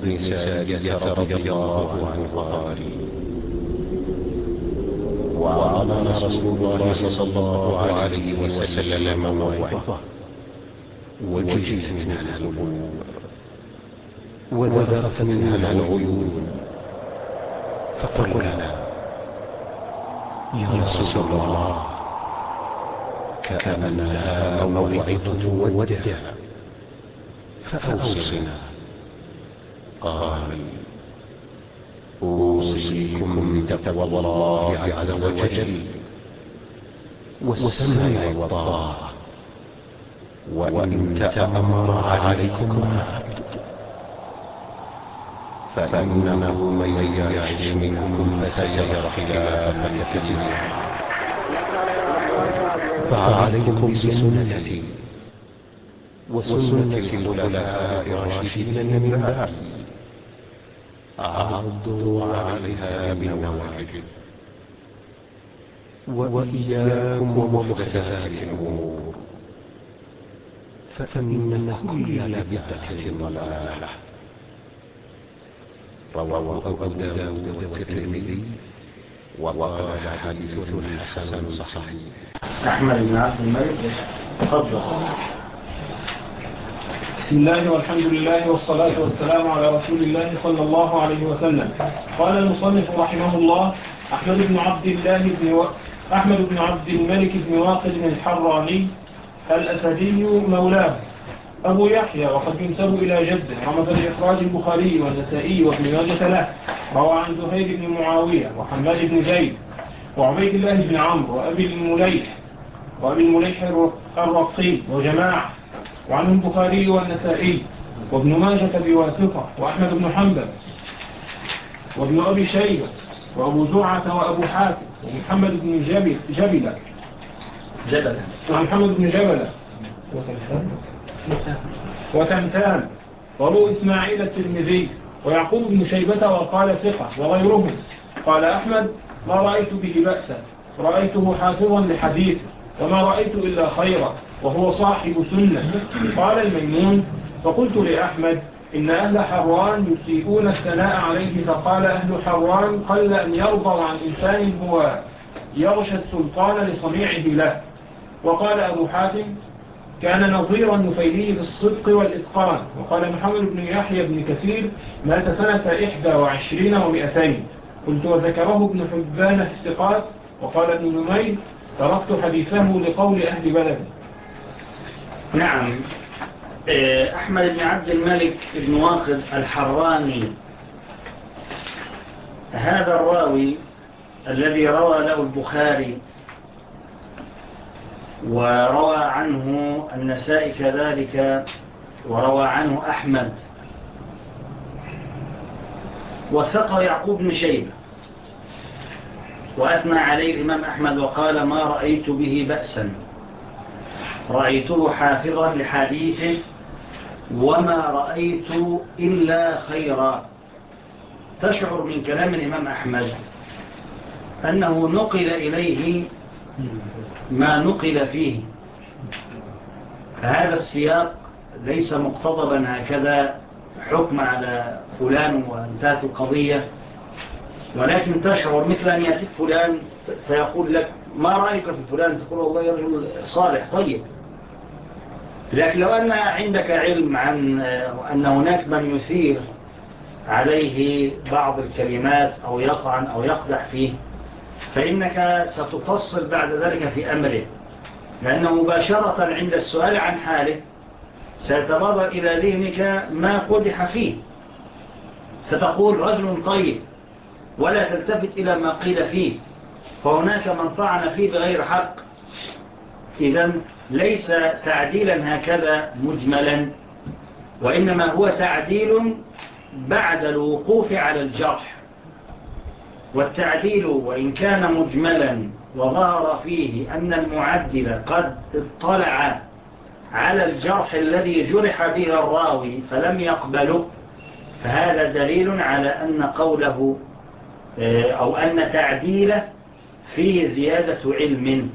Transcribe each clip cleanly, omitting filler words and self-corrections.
بن سارية رضي الله عنه قال: وعظنا رسول الله صلى الله عليه وسلم موعظة، وجلت منها القلوب وذرفت منها العيون، فقلنا: يا رسول الله، كأنها موعظة وداع، فأوصنا. قال: أوصيكم بتقوى الله عز وجل والسمع والطاعة، وإن تأمر عليكم عبد، فإنه من يعش منكم فسيرى اختلافا كثيرا، فعليكم بسنتي وسنة الخلفاء الراشدين من بعدي، عضوا عليها بالنواجذ، وإياكم ومحدثات الأمور، فإن كل بدعة ضلالة. رواه أبو داود والترمذي وقال حديث حسن صحيح. أحمد بن عبد الملك، تفضل. بسم الله والحمد لله والصلاة والسلام على رسول الله صلى الله عليه وسلم. قال المصنف رحمه الله: أحمد بن عبد الملك بن واقد الحراني الأسدي مولاه أبو يحيى، وقد ينسب إلى جده، رمز الإخراج البخاري والنسائي وابن ماجه له. روى عن زهير بن معاوية وحماد بن زيد وعبيد الله بن عمرو وأبي المليح الرقي وجماعة، وعنه البخاري والنسائي وابن ماجه بواسطة، وأحمد بن حنبل وابن أبي شيبة وأبو زرعة وأبو حاتم ومحمد بن جبلة ومحمد بن جبلة وتمتان وأبو إسماعيل الترمذي ويعقوب بن شيبة، وقال ثقة وغيرهم. قال أحمد: ما رأيت به بأسا، رأيته حافظا لحديثه، وما رأيت إلا خيرا، وهو صاحب سنة. قال الميمون: فقلت لأحمد: إن أهل حران يسيئون الثناء عليه، فقال: أهل حران قل أن يرضى عن إنسان هو يغشى السلطان لصنيعه له. وقال أبو حاتم: كان نظير النفيلي في الصدق والإتقان. وقال محمد بن يحيى بن كثير: مات سنة 21 و200. قلت: وذكره ابن حبان في الثقات. وقال ابن نمير: تركت حديثه لقول أهل بلد. نعم. أحمد بن عبد الملك بن واقد الحراني، هذا الراوي الذي روى له البخاري وروى عنه النسائي كذلك، وروى عنه أحمد، وثق يعقوب بن شيبة، وأثنى عليه الإمام أحمد وقال: ما رأيت به بأسا، رأيته حافظا لحديثه، وما رأيت إلا خيرا. تشعر من كلام الإمام أحمد أنه نقل إليه ما نقل فيه، فهذا السياق ليس مقتضبا هكذا حكم على فلان وانتهت القضية، ولكن تشعر مثل أن يأتيك فلان فيقول لك: ما رأيك في فلان؟ تقول: والله رجل صالح طيب. لكن لو أن عندك علم عن أن هناك من يثير عليه بعض الكلمات أو يطعن أو يقدح فيه، فإنك ستفصل بعد ذلك في أمره، لأنه مباشرة عند السؤال عن حاله سيتبادر إلى ذهنك ما قدح فيه، ستقول: رجل طيب، ولا تلتفت إلى ما قيل فيه، فهناك من طعن فيه بغير حق. إذن ليس تعديلا هكذا مجملا، وإنما هو تعديل بعد الوقوف على الجرح. والتعديل وإن كان مجملا وظهر فيه أن المعدل قد اطلع على الجرح الذي جرح به الراوي فلم يقبله، فهذا دليل على أن قوله أو أن تعديله فيه زيادة علم.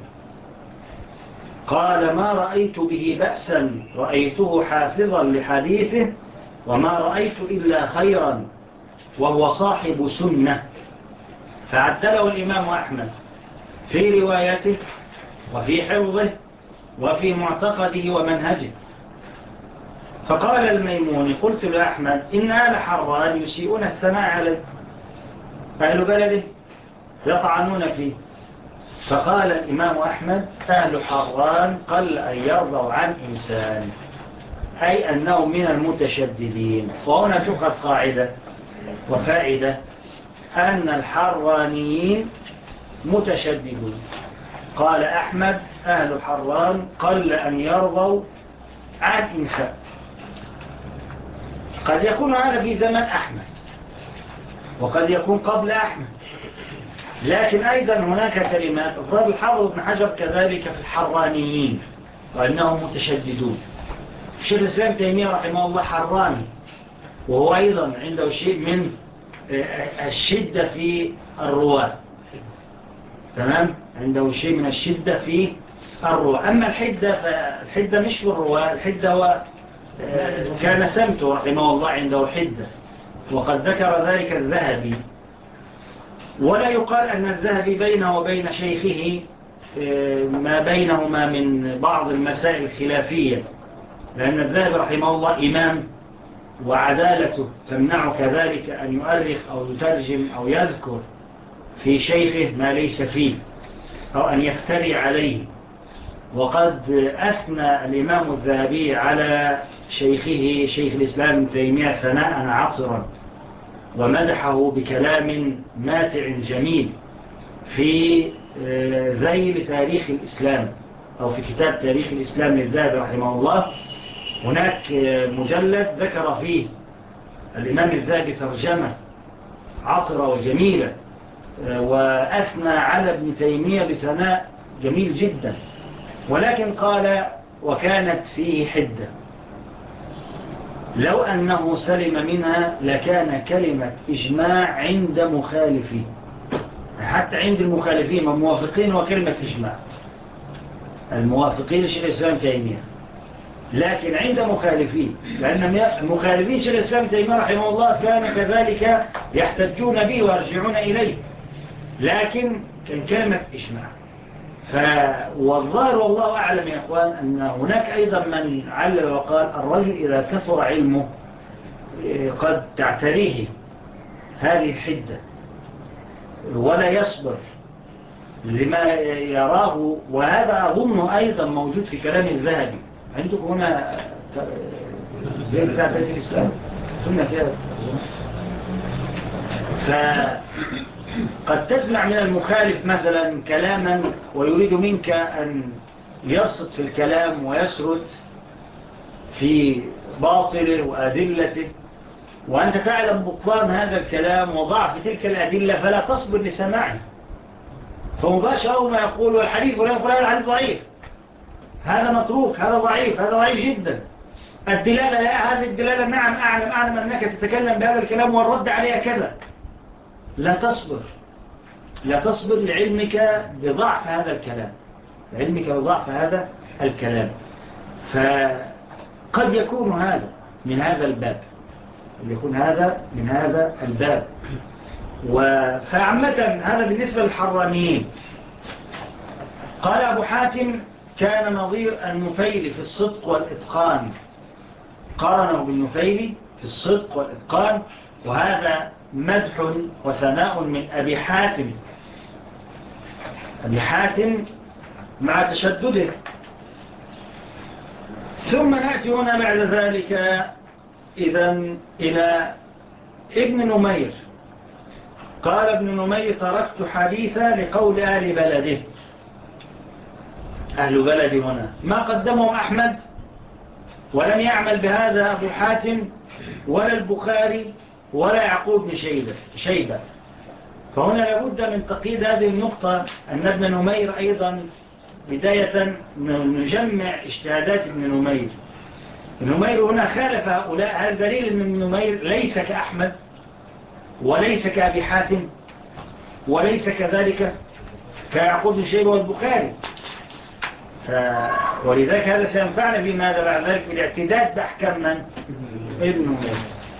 قال: ما رأيت به بأسا، رأيته حافظا لحديثه، وما رأيت إلا خيرا وهو صاحب سنة. فعدله الإمام أحمد في روايته وفي حفظه وفي معتقده ومنهجه. فقال الميموني: قلت لأحمد: إن آل حران يسيئون الثناء عليه، أهل بلده يطعنون فيه. فقال الإمام أحمد: أهل حران قل أن يرضوا عن إنسان، أي أنهم من المتشددين. وهنا تؤخذ قاعدة وفائدة أن الحرانيين متشددون. قال أحمد: أهل حران قل أن يرضوا عن إنسان. قد يكون هذا في زمن أحمد وقد يكون قبل أحمد، لكن أيضا هناك كلمات أفراد الحافظ ابن حجر كذلك في الحرانيين وأنهم متشددون. شيخ الإسلام تيمية رحمه الله حراني، وهو أيضا عنده شيء من الشدة في الرواة، تمام، عنده شيء من الشدة في الرواة. أما الحدة فالحدة مش في الرواة، الحدة هو كان سمته رحمه الله عنده حدة، وقد ذكر ذلك الذهبي. ولا يقال أن الذهبي بينه وبين شيخه ما بينهما من بعض المسائل الخلافية، لأن الذهبي رحمه الله إمام، وعدالته تمنع كذلك أن يؤرخ أو يترجم أو يذكر في شيخه ما ليس فيه أو أن يفتري عليه. وقد أثنى الإمام الذهبي على شيخه شيخ الإسلام تيمية ثناء عطرا، ومدحه بكلام ماتع جميل في ذيل تاريخ الإسلام، أو في كتاب تاريخ الإسلام للذهبي رحمه الله. هناك مجلد ذكر فيه الإمام الذهبي ترجمة عطرة وجميلة، وأثنى على ابن تيمية بثناء جميل جدا، ولكن قال: وكانت فيه حدة، لو أنه سلم منها لكان كلمة إجماع عند مخالفين، حتى عند المخالفين والموافقين وكلمة إجماع الموافقين شيخ الإسلام تيمية، لكن عند مخالفين، لأن المخالفين شيخ الإسلام تيمية رحمه الله كان كذلك يحتجون به ويرجعون إليه، لكن كان كلمة إجماع. والظاهر والله أعلم يا أخوان أن هناك أيضا من علل وقال: الرجل إذا كثر علمه قد تعتريه هذه الحدة ولا يصبر لما يراه. وهذا أظن أيضا موجود في كلام الذهبي. عندكم هنا زي بتاع تاريخ الإسلام سنة كده. قد تسمع من المخالف مثلا كلاما ويريد منك أن يبسط في الكلام ويسرد في باطله وأدلته، وأنت تعلم بطلان هذا الكلام وضعف تلك الأدلة، فلا تصبر لسماعه، فمباشرة ما يقول: والحديث ولا يقول: هذا الحديث ضعيف، هذا متروك، هذا ضعيف، هذا ضعيف جدا. الدلالة لا، هذه الدلالة نعم، أعلم أنك تتكلم بهذا الكلام والرد عليها كذا. لا تصبر لعلمك بضعف هذا الكلام، فقد يكون هذا من هذا الباب، فعامة هذا بالنسبة للحرانيين. قال أبو حاتم: كان نظير النفيل في الصدق والإتقان، قارنه بالنفيل في الصدق والإتقان، وهذا مدح وثناء من أبي حاتم مع تشدده. ثم نأتي هنا بعد ذلك إذن إلى ابن نمير. قال ابن نمير: تركت حديثا لقول أهل بلده. أهل بلد هنا ما قدمهم أحمد، ولم يعمل بهذا أبو حاتم ولا البخاري ولا يعقوب بن شيبة. فهنا لابد من تقييد هذه النقطة، أن ابن نمير أيضا بداية نجمع اجتهادات ابن نمير. ابن نمير هنا خالف هؤلاء. هذا دليل أن ابن نمير ليس كأحمد وليس كأبي حاتم وليس كذلك كيعقوب بن شيبة والبخاري. ولذلك هذا سينفعنا في ماذا بعد ذلك بالاعتداد بأحكام من؟ ابن أمية.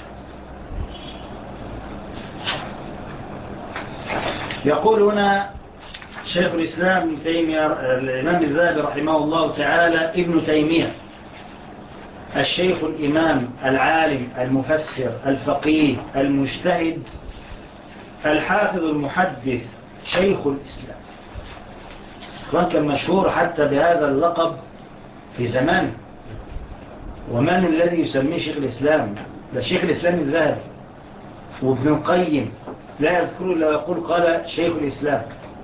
يقول هنا شيخ الإسلام ابن تيمية الإمام الذهبي رحمه الله تعالى ابن تيمية الشيخ الإمام العالم المفسر الفقيه المجتهد الحافظ المحدث شيخ الإسلام، وكان مشهور حتى بهذا اللقب في زمانه. ومن الذي يسميه شيخ الإسلام؟ ده شيخ الإسلام الذهبي، وابن القيم لا يذكر إلا يقول قال شيخ الإسلام.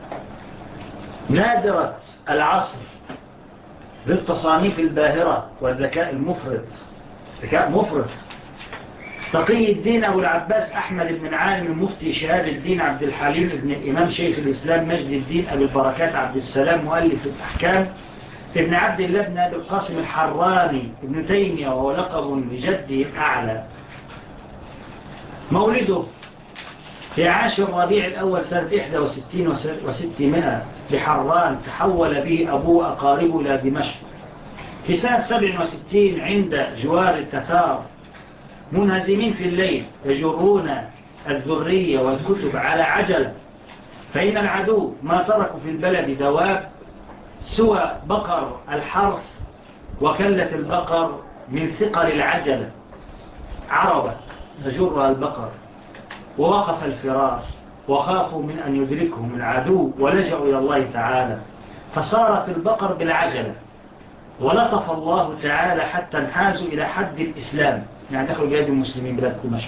نادرة العصر بالتصانيف الباهرة والذكاء المفرط، ذكاء مفرط. تقي الدين أبو العباس أحمد بن عالم المفتي شهاب الدين عبد الحليم ابن الإمام شيخ الإسلام مجد الدين أبي البركات عبد السلام مؤلف الأحكام ابن عبد الله بن أبي القاسم الحراني ابن تيمية، وهو لقب لجده الأعلى. مولده في 10 ربيع الأول سنة 61 و600 بحران، تحول به أبوه أقاربه إلى دمشق. في سنة 67 عند جوار التتار منهزمين في الليل يجرون الذرية والكتب على عجل، فإن العدو ما تركوا في البلد دواب سوى بقر الحرث وكلة البقر من ثقل العجلة عربة تجرها البقر، ووقف الفرار وخافوا من أن يدركهم العدو ولجأوا إلى الله تعالى، فصارت البقر بالعجلة، ولطف الله تعالى حتى انحازوا إلى حد الإسلام، يعني دخلوا بلاد المسلمين بلاد دمشق.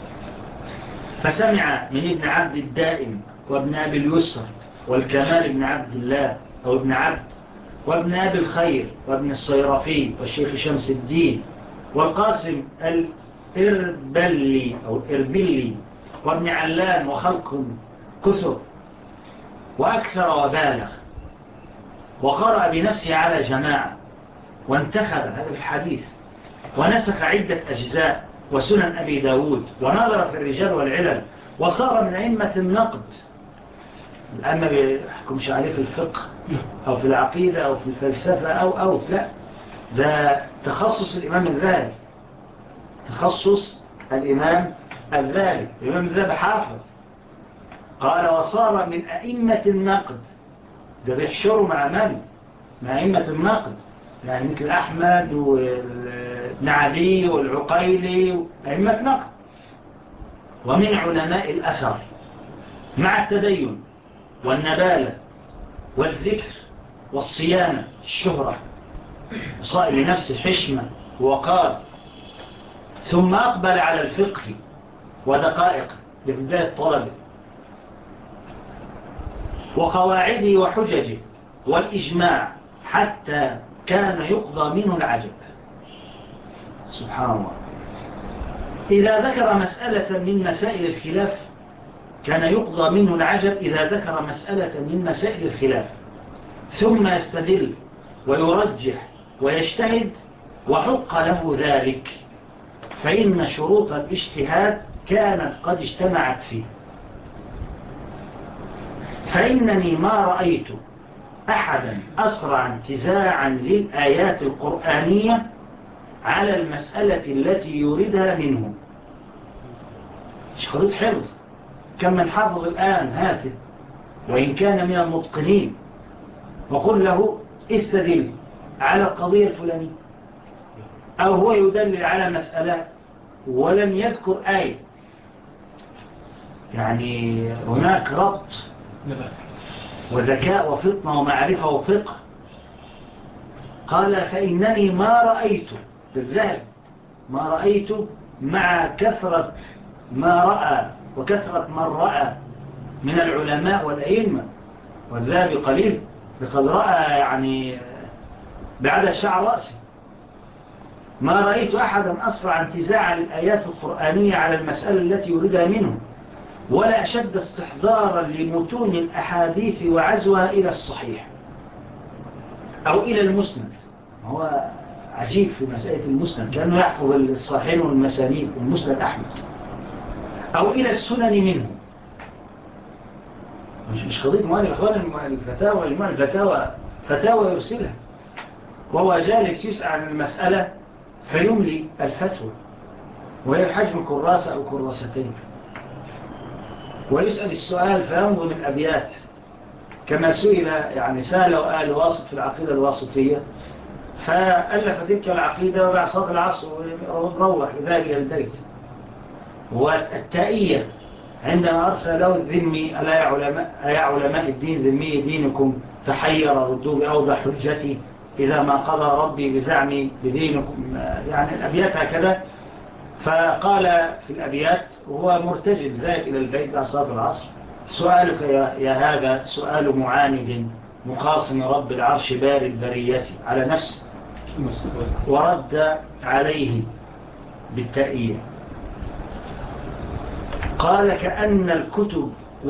فسمع من ابن عبد الدائم وابن أبي اليسر والكمال ابن عبد الله أو ابن عبد وابن أبي الخير وابن الصيرفي والشيخ شمس الدين والقاسم الإربلي أو الإربلي وابن علان وخلق كثر، وأكثر وبالغ، وقرأ بنفسه على جماعة، وانتخب هذا الحديث ونسخ عدة أجزاء وسنن أبي داود، ونظر في الرجال والعلل، وصار من أئمة النقد. أما بيحكمش عليه في الفقه أو في العقيدة أو في الفلسفة أو لا، ده تخصص الإمام الذهبي، تخصص الإمام الذهبي. الإمام الذهبي حافظ، قال وصار من أئمة النقد. ده بيحشروا مع من؟ مع أئمة النقد، يعني مثل أحمد وابن عدي والعقيلي أئمة نقد، ومن علماء الأثر مع التدين والنبالة والذكر والصيانة الشهرة، صائل لنفسه حشمة ووقار. ثم أقبل على الفقه ودقائق لبداية طلبه وقواعده وحججه والإجماع، حتى كان يقضى منه العجب. سبحان الله. إذا ذكر مسألة من مسائل الخلاف كان يقضى منه العجب إذا ذكر مسألة من مسائل الخلاف، ثم يستدل ويرجح ويجتهد، وحق له ذلك، فإن شروط الاجتهاد كانت قد اجتمعت فيه. فإنني ما رأيت أحدا أسرع انتزاعا للآيات القرآنية على المسألة التي يريدها منه. مش قضية حفظ، كم من حافظ الآن هاتف وإن كان من المتقنين، وقل له استدل على القضية الفلانية، أو هو يدلل على مسألة ولم يذكر آية. يعني هناك ربط وذكاء وفطنة ومعرفة وفقه. قال فإنني ما رأيت بالذهب، ما رأيت مع كثرة ما رأى وكثرة من رأى من العلماء والأئمة، والذهب قليل، لقد رأى يعني بعد شعر رأسه. ما رأيت أحدا أسرع انتزاعا للآيات القرآنية على المسألة التي يريدها منه، ولا أشد استحضارا لمتون الأحاديث وعزوها إلى الصحيح أو إلى المسند. هو عجيب في مسألة المسند، كأنه يحفظ الصحيحين والمسانيد والمسند أحمد، أو إلى السنن منه. مش قضية مؤلف أخوان الفتاوى، المؤلف فتاوى يرسلها، وهو جالس يسأل عن المسألة فيملي الفتوى وهي بحجم كراسة أو كراستين، ويسأل السؤال فينظم الأبيات كما سئل يعني سألوا آل واسط في العقيدة الواسطية، فألف تلك العقيدة وبعد صلاة العصر وروح ذلك البيت. والتائية عندما أرسل له الذمي ألا علماء الدين ذمي دينكم تحير ردوا بأوضح حجتي إذا ما قضى ربي بزعمي بدينكم، يعني الأبيات هكذا. فقال في الأبيات وهو مرتجل ذلك إلى البيت بعد صلاة العصر: سؤالك يا هذا سؤال معاند مخاصم رب العرش بار البرية على نفسه، ورد عليه بالتأييد قال: كأن الكتب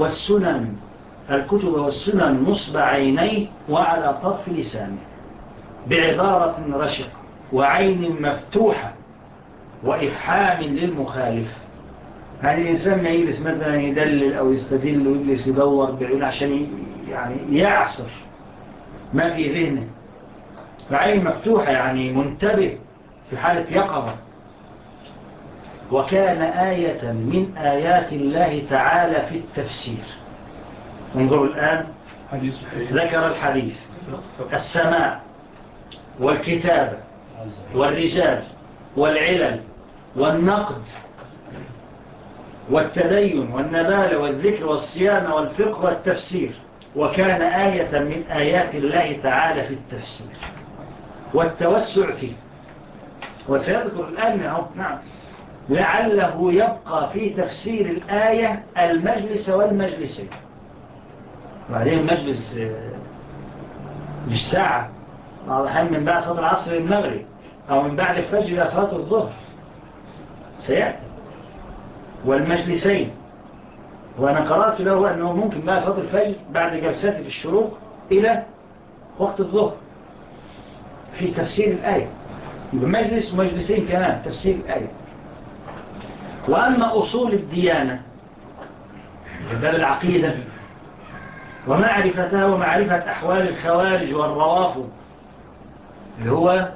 والسنن نصب عينيه وعلى طرف لسانه، بعبارة رشق وعين مفتوحة وإفحام للمخالف. يعني الإنسان ما يجلس مثلا يدلل أو يستدل ويجلس يدور بعيون عشان يعني يعصر ما في ذهنه، فعين مفتوحة يعني منتبه في حالة يقظة. وكان آية من آيات الله تعالى في التفسير. انظروا الآن، ذكر الحديث، السماع والكتابة والرجال والعلل والنقد والتدين والنبال والذكر والصيام والفقه والتفسير. وكان آية من آيات الله تعالى في التفسير والتوسع فيه. وسيذكر الآن نعم لعله يبقى في تفسير الآية المجلس والمجلسين. وبعدين المجلس مش ساعة، بعض الأحيان من بعد صلاة العصر للمغرب أو من بعد الفجر إلى صلاة الظهر سيأتي. والمجلسين، وأنا قرأت له أنه ممكن بعد صلاة الفجر بعد جلسات في الشروق إلى وقت الظهر في تفسير الآية، بمجلس ومجلسين كمان تفسير الآية. وأما أصول الديانة في باب العقيدة ومعرفتها ومعرفة أحوال الخوارج والروافض اللي هو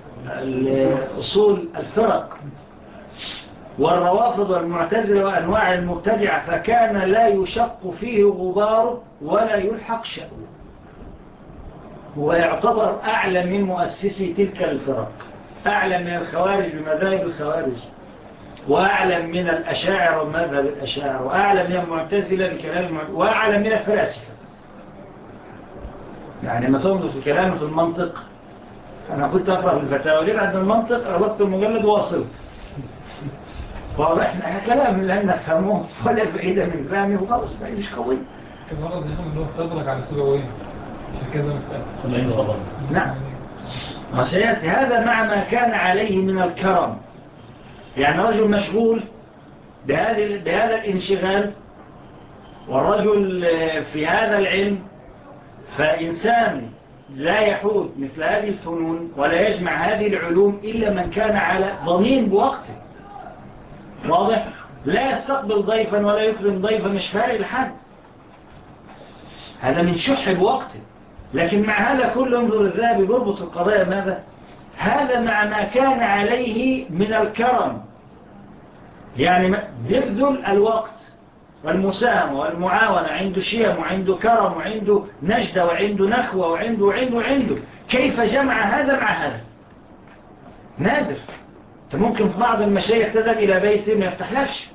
أصول الفرق والروافض والمعتزلة وأنواع المبتدعة، فكان لا يشق فيه غبار ولا يلحق شأو، ويعتبر أعلم من مؤسسي تلك الفرق، أعلم من الخوارج بمذاهب الخوارج، وأعلم من الأشاعر ومذهب الأشاعر، وأعلم من المعتزلة بكلام وأعلم من الفلاسفة. يعني ما تنظر في كلامه في المنطق، أنا كنت أقرأ في الفتاوى ليه بعد المنطق ربطت المجلد وواصلت واضح كلام لن نفهمه ولا بعيدة من فهمه وخلص بقى مش قوي. الغرض يا اللي هو تدرك على السبوية عشان كده مسألة. نعم، وسيأتي هذا مع ما كان عليه من الكرم. يعني رجل مشغول بهذا الانشغال، والرجل في هذا العلم، فإنسان لا يحوز مثل هذه الفنون ولا يجمع هذه العلوم إلا من كان على ضمين بوقته. واضح؟ لا يستقبل ضيفا ولا يكرم ضيفا، مش فارق لحد، هذا من شح بوقته. لكن مع هذا كله انظر الذهبي بربط القضايا ماذا؟ هذا مع ما كان عليه من الكرم، يعني يبذل الوقت والمساهمة والمعاونة، عنده شيم وعنده كرم وعنده نجدة وعنده نخوة وعنده كيف جمع هذا مع هذا؟ نادر. انت ممكن في بعض المشايخ تذهب إلى بيته ما يفتحلكش،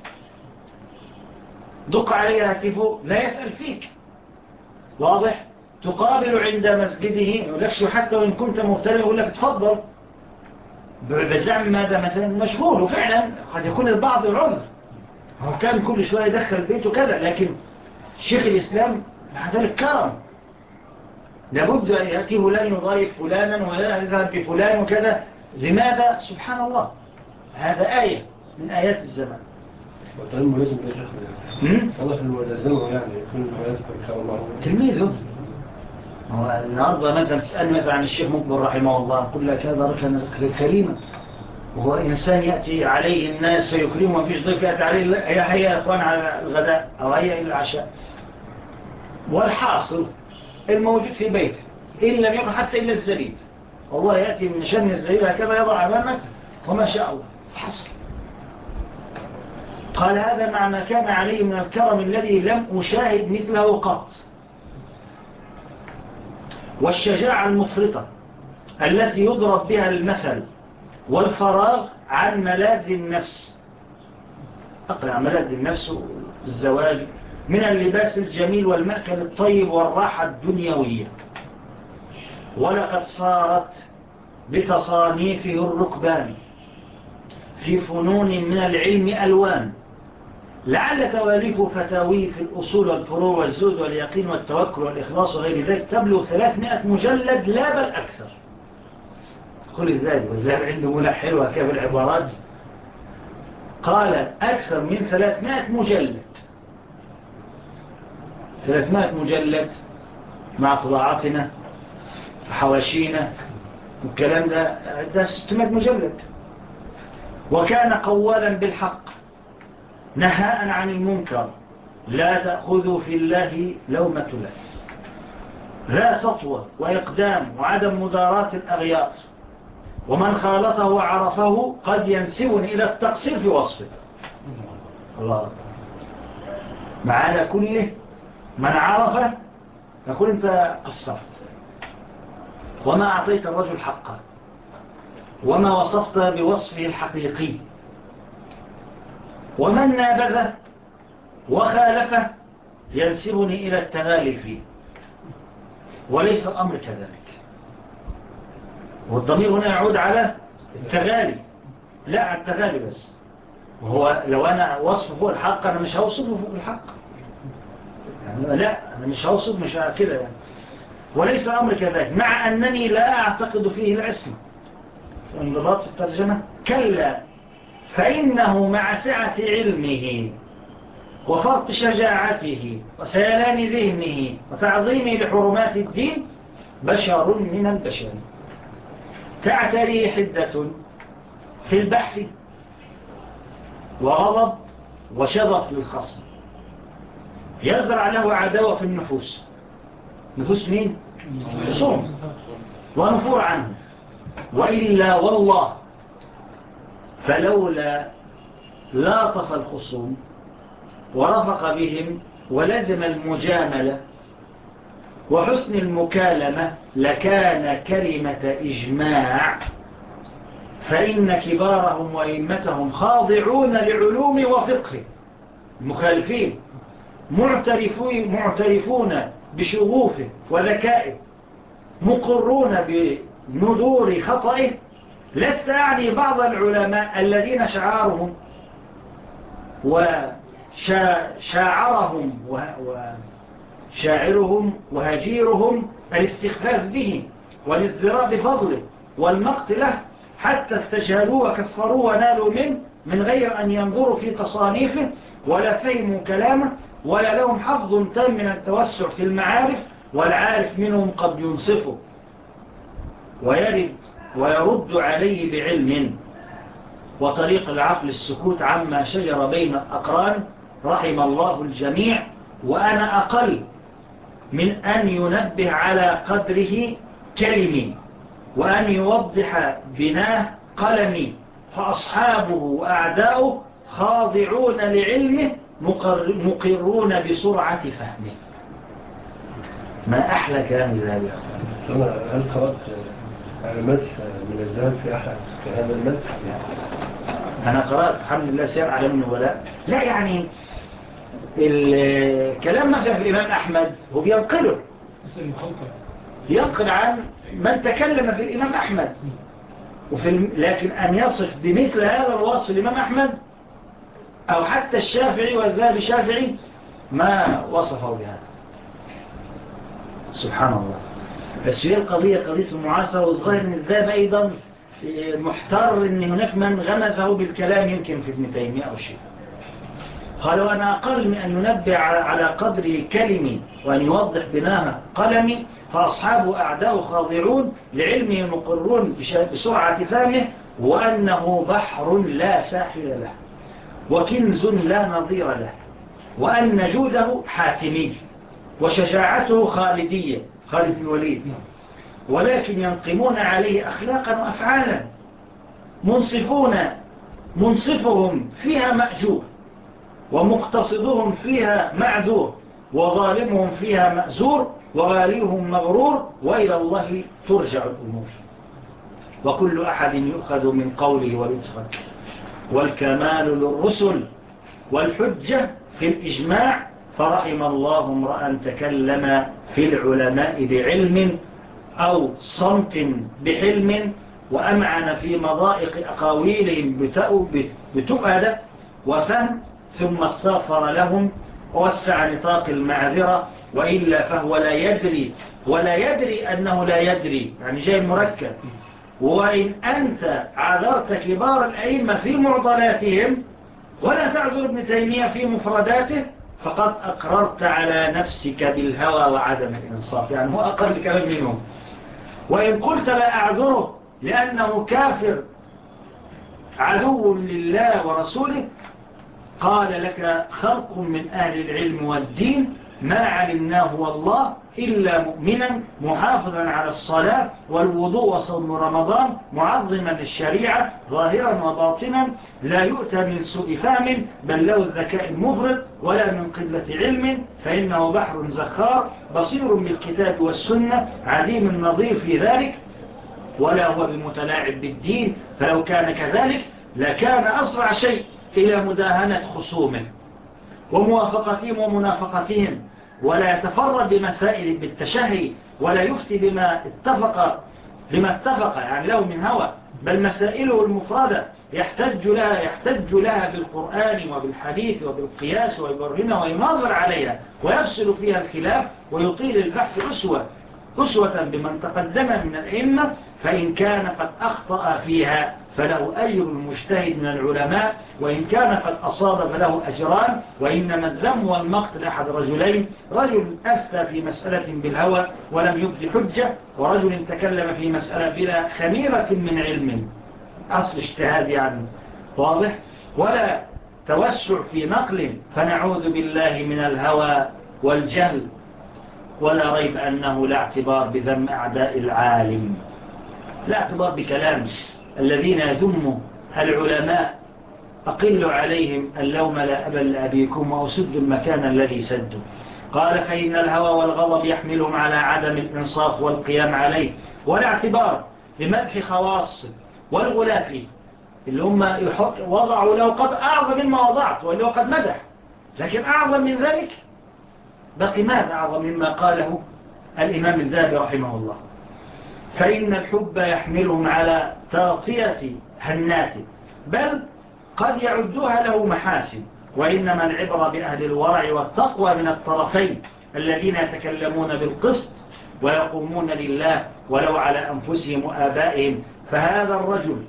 دق عليه هاتفه لا يسأل فيك، واضح؟ تقابل عند مسجده يقولكش حتى وإن كنت مغترب يقول لك اتفضل، بزعم ماذا مثلا مشغول. وفعلا قد يكون البعض العذر، هو كان كل شوية يدخل بيته كذا، لكن شيخ الإسلام هذا الكرم لابد أن يأتي فلان يضايف فلانا ويذهب بفلان وكذا. لماذا؟ سبحان الله، هذا آية من آيات الزمان. والتعلم لازم يا شيخ الله الملازمه، يعني يكون حياتك إن شاء الله تلميذه. هو النهارده مثلا تسألني مثلا عن الشيخ مقبل رحمه الله، كل هذا ركن كريما، وهو إنسان يأتي عليه الناس فيكرمه، ما فيش ضيف يأتي عليه هيا يا إخوان على الغداء أو هيا إلى العشاء. والحاصل الموجود في بيته إن لم يكن حتى إلا الزبيب، والله يأتي من شن الزبيب هكذا يضع أمامك وما شاء الله حصل. قال هذا مع ما كان عليه من الكرم الذي لم أشاهد مثله قط، والشجاعة المفرطة التي يضرب بها المثل، والفراغ عن ملاذ النفس، أقرأ ملاذ النفس الزواج من اللباس الجميل والمأكل الطيب والراحة الدنيوية. ولقد صارت بتصانيفه الركبان في فنون من العلم ألوان، لعل تواليف فتاويه في الأصول والفروع والزهد واليقين والتوكل والإخلاص وغير ذلك تبلغ 300 مجلد لا بل أكثر. قل ذلك والذهب عنده ملح حلوة كيف العبارات، قال أكثر من 300 مجلد، 300 مجلد مع طباعتنا وحواشينا والكلام ده 600 مجلد. وكان قوالا بالحق نهاء عن المنكر، لا تأخذوا في الله لومة لائم، لا سطوة وإقدام وعدم مداراة الأغيار، ومن خالطه وعرفه قد ينسبني إلى التقصير في وصفه. الله معنا كله من عرفه يقول أنت قصرت، وما أعطيت الرجل حقه، وما وصفت بوصفه الحقيقي، ومن نابذه وخالفه ينسبني إلى التغالي فيه، وليس الأمر كذلك. والضمير هنا يعود على التغالي، لا على التغالي بس. وهو لو أنا وصفه فوق الحق أنا مش هوصفه فوق الحق، يعني لا أنا مش هوصف مش كده يعني. وليس الأمر كذلك، مع أنني لا أعتقد فيه العصمة. انضباط في الترجمة كلا، فإنه مع سعة علمه وفرط شجاعته وسيلان ذهنه وتعظيمه لحرمات الدين بشر من البشر، تعتري حدة في البحث وغضب وشغف للخصم، يزرع له عداوة في النفوس. نفوس مين؟ صوم ونفور عنه. وإلا والله فلولا لاطف الخصوم ورفق بهم ولزم المجاملة وحسن المكالمة لكان كلمة إجماع، فإن كبارهم وإمتهم خاضعون لعلوم وفقه، المخالفين معترفون بشغوفه وذكائه، مقرون بندور خطئه. لست أعني بعض العلماء الذين شعارهم وشاعرهم وهجيرهم الاستخفاف به والازدراء بفضله والمقت له، حتى استجهلوا وكفروا ونالوا منه من غير أن ينظروا في تصانيفه ولا فهموا كلامه ولا لهم حفظ تام من التوسع في المعارف، والعارف منهم قد ينصفه ويرد عليه بعلم. وطريق العقل السكوت عما شجر بين الأقران، رحم الله الجميع. وأنا أقل من أن ينبه على قدره كلمي وأن يوضح بناه قلمي، فأصحابه وأعداؤه خاضعون لعلمه مقرون بسرعة فهمه. ما أحلى كلام ذلك. هل قرأت علامات من الذهب في أحد هذا المدح؟ أنا قرأت الحمد لله سير على النبلاء. لا يعني الكلام ما في الإمام أحمد هو بينقله، ينقل عن من تكلم في الإمام أحمد، لكن أن يصف بمثل هذا الوصف الإمام أحمد أو حتى الشافعي والذهبي الشافعي ما وصفه بهذا. سبحان الله. بس هي القضية قضية المعاصرة، والظاهر من الذهب أيضا محتار أن هناك من غمزه بالكلام يمكن في ابن تيمية أو شيء. قالوا أنا أقل من أن ينبه على قدر كلمي وأن يوضح بناها قلمي، فأصحابه أعداء خاضعون لعلمه مقرون بسرعة فهمه، وأنه بحر لا ساحل له وكنز لا نظير له، وأن جوده حاتمي وشجاعته خالدية، خالد بن الوليد، ولكن ينقمون عليه أخلاقا وأفعالا منصفهم فيها مأجور ومقتصدهم فيها معذور وظالمهم فيها مأزور وغاليهم مغرور وإلى الله ترجع الأمور. وكل أحد يؤخذ من قوله ويترك، والكمال للرسل والحجة في الإجماع، فرحم الله امرأ تكلم في العلماء بعلم أو صمت بحلم وأمعن في مضائق أقاويلهم بتؤدة وفهم ثم استغفر لهم ووسع نطاق المعذرة، وإلا فهو لا يدري ولا يدري أنه لا يدري، يعني جاي مركب. وإن أنت عذرت كبار الأئمة في معضلاتهم ولا تعذر ابن تيمية في مفرداته فقد أقررت على نفسك بالهوى وعدم الإنصاف، يعني هو أقل كلام منهم. وإن قلت لا أعذره لأنه كافر عدو لله ورسوله، قال لك خلق من أهل العلم والدين ما علمناه والله إلا مؤمنا محافظا على الصلاة والوضوء وصوم رمضان معظما للشريعة ظاهرا وباطنا، لا يؤتى من سوء فهم بل له الذكاء المفرط ولا من قلة علم، فإنه بحر زخار بصير بالكتاب والسنة عديم النظير في ذلك، ولا هو بمتلاعب بالدين. فلو كان كذلك لكان أسرع شيء إلى مداهنة خصومه وموافقتهم ومنافقتهم، ولا يتفرد بمسائل بالتشهي ولا يفتي بما اتفق يعني له من هوى، بل مسائله المفردة يحتج لها بالقرآن وبالحديث وبالقياس ويبرهنها ويناظر عليها ويفصل فيها الخلاف ويطيل البحث أسوة بمن تقدم من الأئمة، فإن كان قد أخطأ فيها فله أجر المجتهد من العلماء، وإن كان قد أصاب فله أجران. وإنما الذم والمقت أحد رجلين، رجل أفتى في مسألة بالهوى ولم يبدي حجة، ورجل تكلم في مسألة بلا خميرة من علم أصل اجتهاد يعني واضح، ولا توسع في نقل، فنعوذ بالله من الهوى والجهل. ولا ريب أنه لا اعتبار بذم أعداء العالم، لا اعتبار بكلام الذين يذموا العلماء، أقل عليهم اللوم لا أبا لأبيكم وأسد المكان الذي سدوا. قال فإن الهوى والغضب يحملهم على عدم الإنصاف والقيام عليه، ولا اعتبار بمدح خواص والغلاة اللي هم وضعوا له قد أعظم مما وضعت واللي هو قد مدح، لكن أعظم من ذلك بقي ماذا أعظم مما قاله الإمام الذهبي رحمه الله. فإن الحب يحملهم على تغطية هناته، بل قد يعدها له محاسن، وإنما العبرة بأهل الورع والتقوى من الطرفين الذين يتكلمون بالقسط ويقومون لله ولو على أنفسهم وآبائهم. فهذا الرجل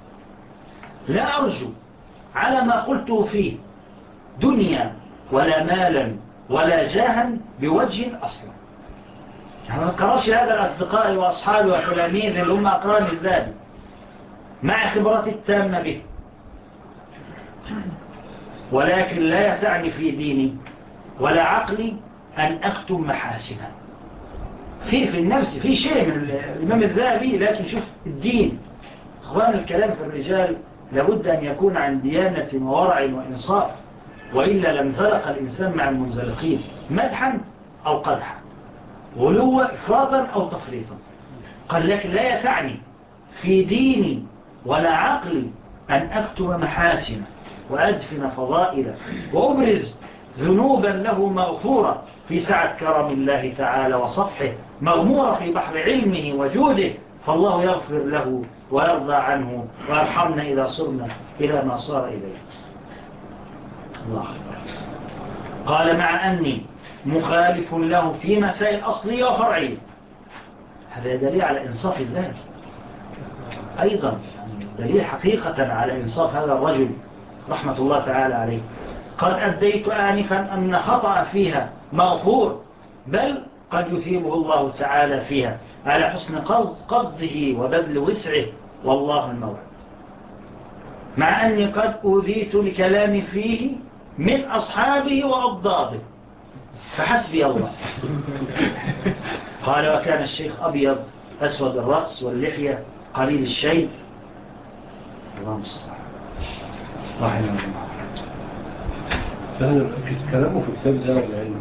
لا أرجو على ما قلته فيه دنيا ولا مالا ولا جاها بوجه أصلا. ما تكررش هذا الأصدقاء وأصحابي وتلاميذ اللي هم أقران الذهبي مع خبرتي التامة به، ولكن لا يسعني في ديني ولا عقلي أن أكتم محاسنه في النفس. في شيء من الإمام الذهبي، لكن شوف الدين أخوان، الكلام في الرجال لابد أن يكون عن ديانة وورع وإنصاف، وإلا لم زلق الإنسان مع المنزلقين مدحا أو قدحا، غلوا إفراطا أو تفريطا. قال لكن لا يسعني في ديني ولا عقلي أن أكتب محاسنه وأدفن فضائله وأبرز ذنوبا له مغفورة في سعة كرم الله تعالى وصفحه، مغمورة في بحر علمه وجوده، فالله يغفر له ويرضى عنه ويرحمنا إذا صرنا إلى ما صار إليه. الله أكبر. قال مع أني مخالف له في مسائل أصلية وفرعية، هذا دليل على إنصاف الله أيضا، دليل حقيقة على إنصاف هذا الرجل رحمة الله تعالى عليه. قد أبديت آنفا أن خطأ فيها مغفور، بل قد يثيبه الله تعالى فيها على حسن قصده وبذل وسعه، والله الموعد. مع أني قد أوذيت لكلامي فيه من أصحابه وأضداده، فحسبي الله. قال وكان الشيخ أبيض أسود الرأس واللحية قليل الشيء، الله مستعان رحمه الله. كلامه في كتاب زمن العلم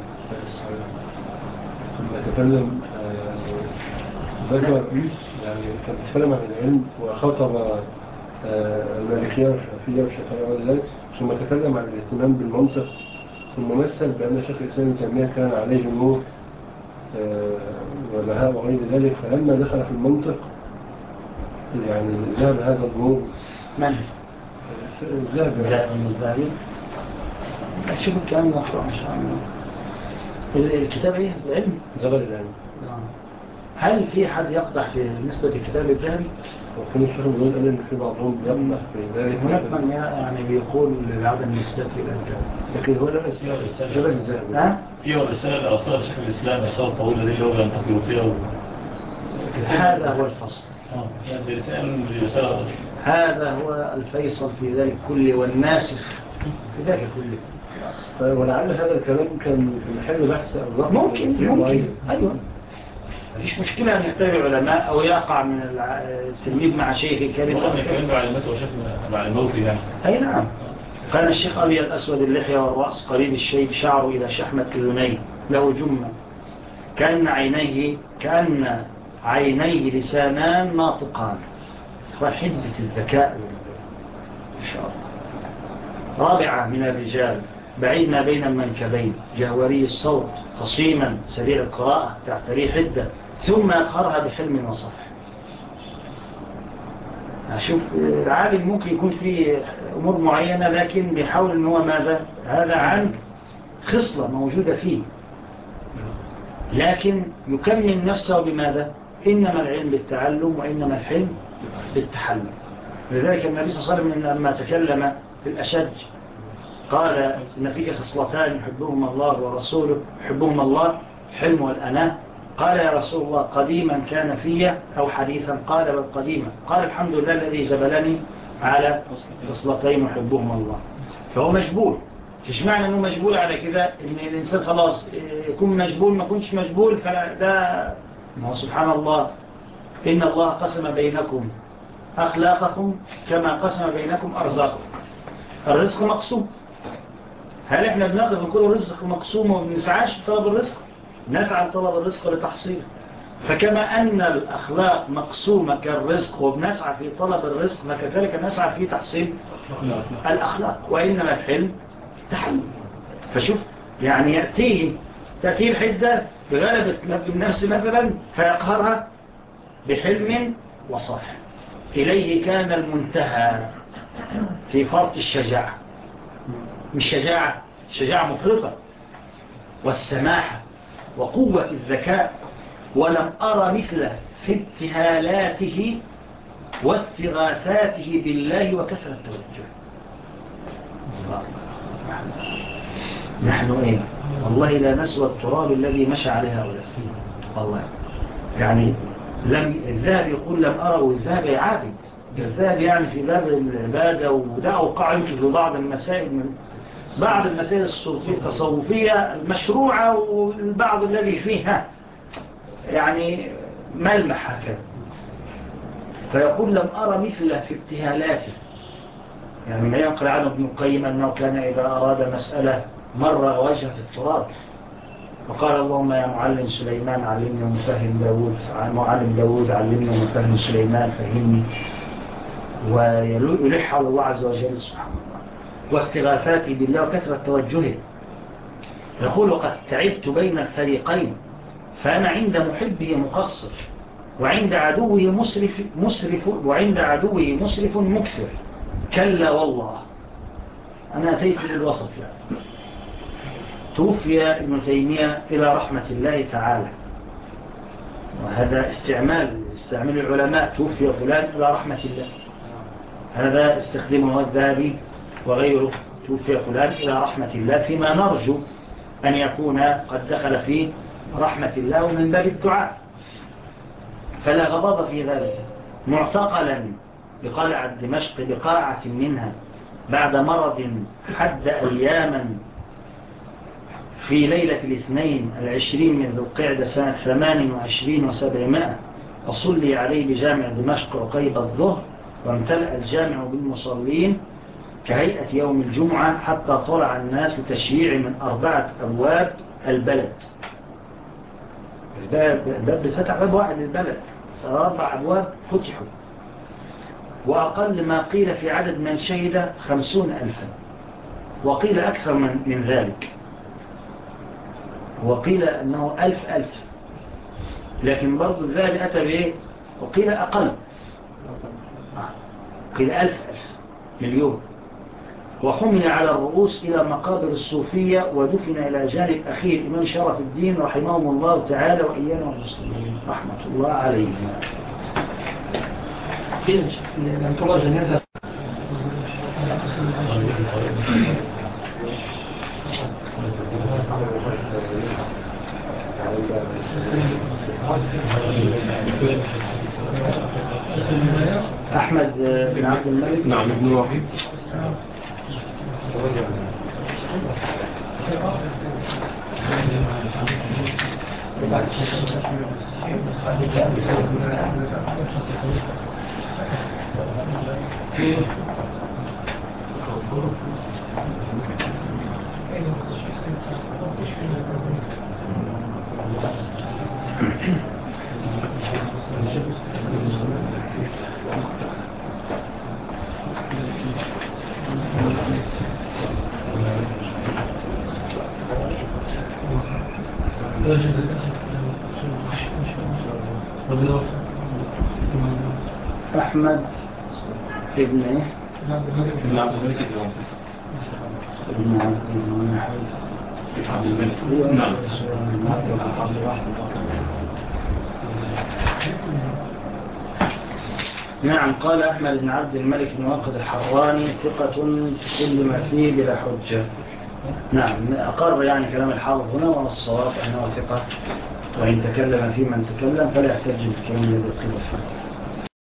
لما تكلم ذكر يعني كان بيتكلم عن العلم وخاطب المالكية والشافعية والشافعية وذلك، ثم تكلم عن الاهتمام بالمنطق، ثم مثل بأن شيخ الإسلام ابن تيمية كان عليه النور والبهاء وغير ذلك. فلما دخل في المنطق يعني ذهب هذا النور. من؟ ذهب الذهبي. شوف الكلام مقرأ إن شاء الله. الكتاب إيه؟ العلم؟ زبل العلم. هل في حد يقضح في نسبة الكتاب الذهبي؟ وكان الشيخ بيقول أن في بعضهم يقضح في ذلك. هناك من يعني بيقول لعدم نسبته إلى الذهبي، لكن هو لا زبل الذهبي. فيه رسالة أصلا شيخ الإسلام رسالة طويلة دي اللي هو ينتقل فيها هذا هو الفصل. هذا هو الفيصل في ذلك كله والناسخ في ذلك كله. ولعل هذا الكلام كان في محل بحث أو ممكن أيوة، مفيش مشكلة أن يختار العلماء أو يقع من التلميذ مع شيخ كبير. والله كمان معلماته وشيخ معلموتي يعني. أي نعم. كان الشيخ أبي الأسود اللحية والرأس قريب الشيب، شعره إلى شحمة اليونين، له جمة كأن عينيه لسانان ناطقان، وحدة الذكاء إن شاء الله. رابعة من الرجال، بعيد ما بين المنكبين، جهوري الصوت، خصيما سريع القراءة، تعتري حدة، ثم يقهرها بحلم وصفح. أشوف العالم ممكن يكون فيه أمور معينة، لكن بيحاول أنه ماذا؟ هذا عن خصلة موجودة فيه، لكن يكمل نفسه بماذا؟ إنما العلم بالتعلم وإنما الحلم بالتحلم. لذلك النبي صلى الله عليه وسلم لما تكلم في الأشج قال إن فيك خصلتان يحبهما الله ورسوله، يحبهما الله الحلم والأناة. قال يا رسول الله قديما كان فيا أو حديثا؟ قال بل قديما. قال الحمد لله الذي جبلني على خصلتين يحبهما الله. فهو مجبول. مش معنى أنه مجبول على كده إن الإنسان خلاص يكون مجبول، ما كنتش مجبول فده ما هو سبحان الله. إن الله قسم بينكم أخلاقكم كما قسم بينكم أرزاقكم. الرزق مقسوم. هل إحنا بنقدر نقول رزق مقسوم وما بنسعاش طلب الرزق؟ نسعى لطلب الرزق لتحصيله. فكما أن الأخلاق مقسومة كالرزق وبنسعى في طلب الرزق، فكذلك نسعى في تحصيل الأخلاق. وإنما الحلم تحلم. فشوف يعني تأتيه الحدة بغلبة النفس مثلا فيقهرها بحلم وصفح. إليه كان المنتهى في فرط الشجاعة، مش شجاعة مفرطة، والسماحة وقوة الذكاء. ولم أرى مثله في ابتهالاته واستغاثاته بالله وكثرة التوجه. نحن إيه والله لا نسوى التراب الذي مشى عليها هؤلاء والله. يعني الذهب يقول لم أرى، والذهب يعابد. الذهب يعني في باب العبادة، وده أوقع يمكن في بعض المسائل التصوفية المشروعة، والبعض الذي فيها يعني ملمح هكذا. فيقول لم أرى مثله في ابتهالاته. يعني ما ينقل عنه ابن القيم أنه كان إذا أراد مسألة مر وجهه في التراب وقال اللهم يا معلم سليمان علمني ومفهم داود، معلم داود علمني ومفهم سليمان فهمني. ويلح على الله عز وجل سبحانه واستغاثاتي بالله وكثرة توجهه. يقول قد تعبت بين الفريقين، فأنا عند محبه مقصر وعند عدوه مسرف مكثر. كلا والله أنا أتيت للوسط يعني. توفي ابن تيمية إلى رحمة الله تعالى، وهذا استعمال العلماء. توفي فلان إلى رحمة الله، هذا استخدمه الذهبي وغيره. توفي فلان إلى رحمة الله، فيما نرجو أن يكون قد دخل في رحمة الله ومن باب الدعاء، فلا غضب في ذلك. معتقلا بقلعة دمشق بقاعة منها بعد مرض حد أياما في ليلة 22 من ذو القعدة سنة 28 و700. وصلي عليه بجامع دمشق وقيب الظهر، وامتلأ الجامع بالمصلين كهيئة يوم الجمعة حتى طلع الناس لتشييع من 4 أبواب البلد. الباب بتفتح باب واحد للبلد، 4 أبواب فتحوا، وأقل ما قيل في عدد من شهد 50,000، وقيل أكثر من ذلك، وقيل أنه 1000، لكن برضو الذهبي أتى بإيه؟ وقيل أقل، قيل 1000 مليون. وحمل على الرؤوس إلى مقابر الصوفية، ودفن إلى جانب أخيه الإمام شرف الدين رحمهم الله تعالى وإيانا والمسلمين رحمة الله عليهم. أحمد بن عبد الملك. نعم، ابن واحد. أحمد ابن إيه؟ ابن عبد الملك ابن عبد الملك. نعم. نعم. قال أحمد بن عبد الملك بن واقد الحراني ثقة كل ما فيه بلا حجة. نعم، أقر يعني كلام الحافظ هنا، والصواب أنه ثقة، وإن تكلم في من تكلم فلا يحتج بالكلام الذي قيل فيه.